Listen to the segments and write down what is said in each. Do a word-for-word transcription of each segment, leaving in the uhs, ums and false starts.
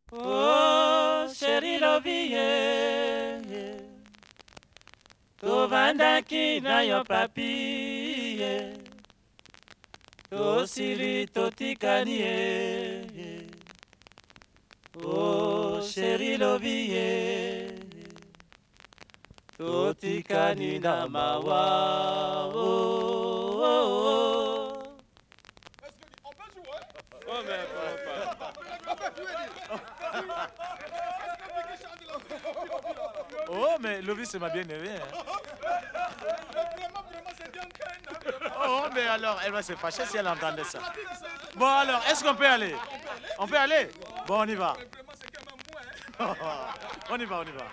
Oh, chérie Lovie, tovandaki na yo papi, tosili totikani ye. Oh, chérie Lovie, totikani na mawa. Oh, oh, oh. On peut jouer? Oh, mais On peut jouer. Oh, mais Lovie, c'est ma bien-aimée. Hein. Vraiment, vraiment, c'est bien. Oh, mais alors, elle va se fâcher si elle entendait ça. Bon, alors, est-ce qu'on peut aller? On peut aller? Bon, on y va. Vraiment, c'est quand même moi. On y va, on y va.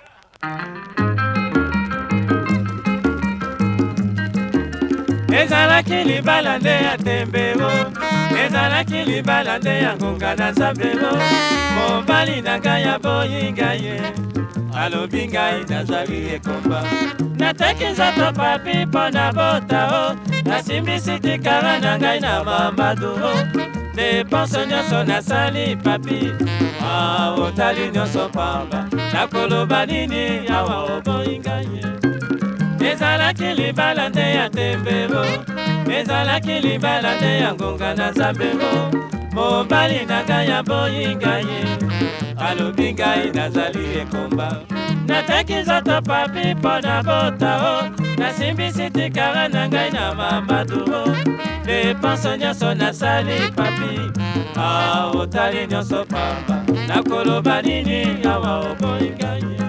Ezalaki libala nde ya tembeo, ezalaki libala nde ya ngonga na nzambeo. Mobali na ngai ya boyinga ye, alobi ngai nazali ekomba. Nataki nzoto papi mpo na bota o, nasimbisi tikara na ngai na mamadu o. Depense nyonso nasali papi, otali nyonso pamba. Nakoloba nini awa oboyinga ye. Ezalaki libala nde ya tembeo, ezalaki libala nde ya ngonga na nzambeo. Mobali na ngai ya boyinga ye, alobi ngai nazali ekomba. Nataki nzoto papi mpo na bota o, nasimbisi tikara na ngai na mamadu o. Depense nyonso nasali papi, otali nyonso pamba. Nakoloba nini awa oboyinga ye.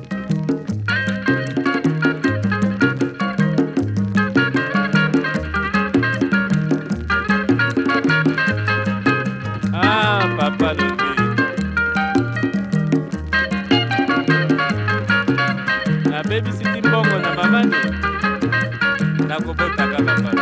Papa Lovie, na baby siti mbongo na mamani, nakobotaka papa.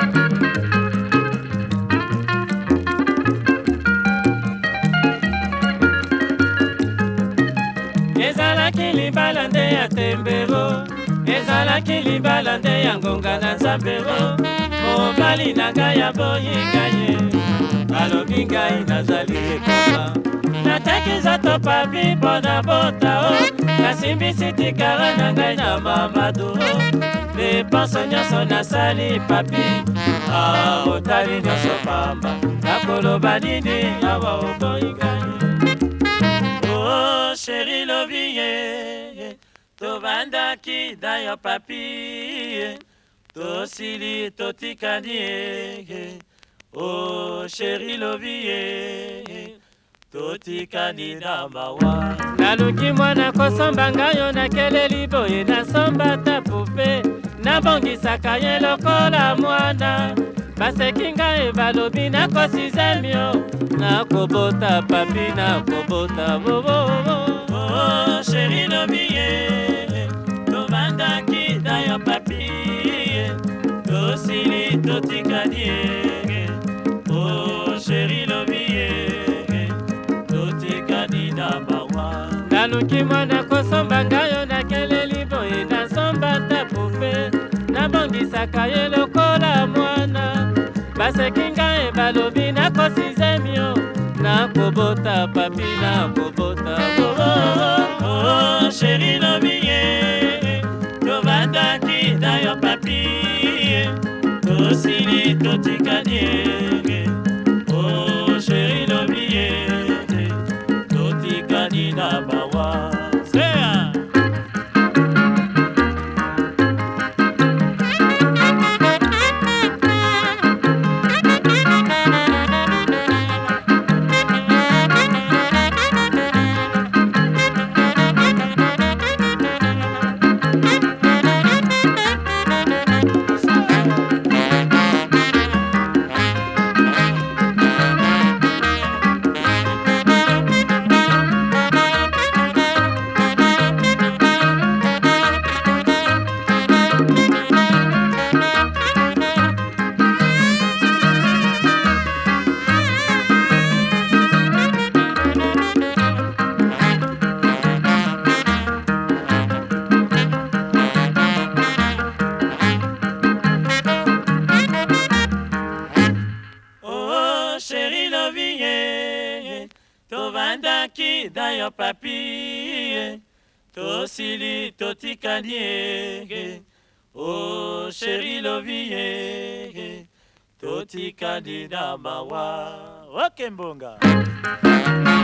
Ezalaki libala nde ya tembero, ezalaki libala nde ya ngonga na nzambero. Mobali na ngai ya boyinga ye, alobi ngai nazali ekomba. Nataki nzoto papi mpo na bota o, nasimbisi tikara na ngai na mamadu o. Depense nyonso nasali papi, otali nyonso pamba. Nakoloba nini awa oboyinga ye. Oh, chérie Lovie, tovandaki na yo papi, tosili totikani ye. Oh, chérie Lovie, totikani na mawa. Naluki mwana kosomba ngayo nakeleli boye, nasomba ta pupe, nabongisaka ye lokola mwana. Baseki ngai balobi nakosizemio, nakobota papi nakobota bobo. Oh, chérie Lovie, tovandaki na yo papi, tosili totikani ye. Oh, chérie Lovie, totikani na mawa. Naluki mwana kosomba ngayo nakeleli boye, nasomba ta pupe, nabongisaka ye lokola mwana. Baseki ngai balobi nakosizemio, nakobota papi nakobota bobo. Oh, chérie Lovie, tovandaki na yo papi, tosili totikani ye. Oh, chérie Lovie, totikani na mawa. Sea Tokei dayo papi tosili totikadi oh chéri lovie totikadi na mawa. Ok mbonga.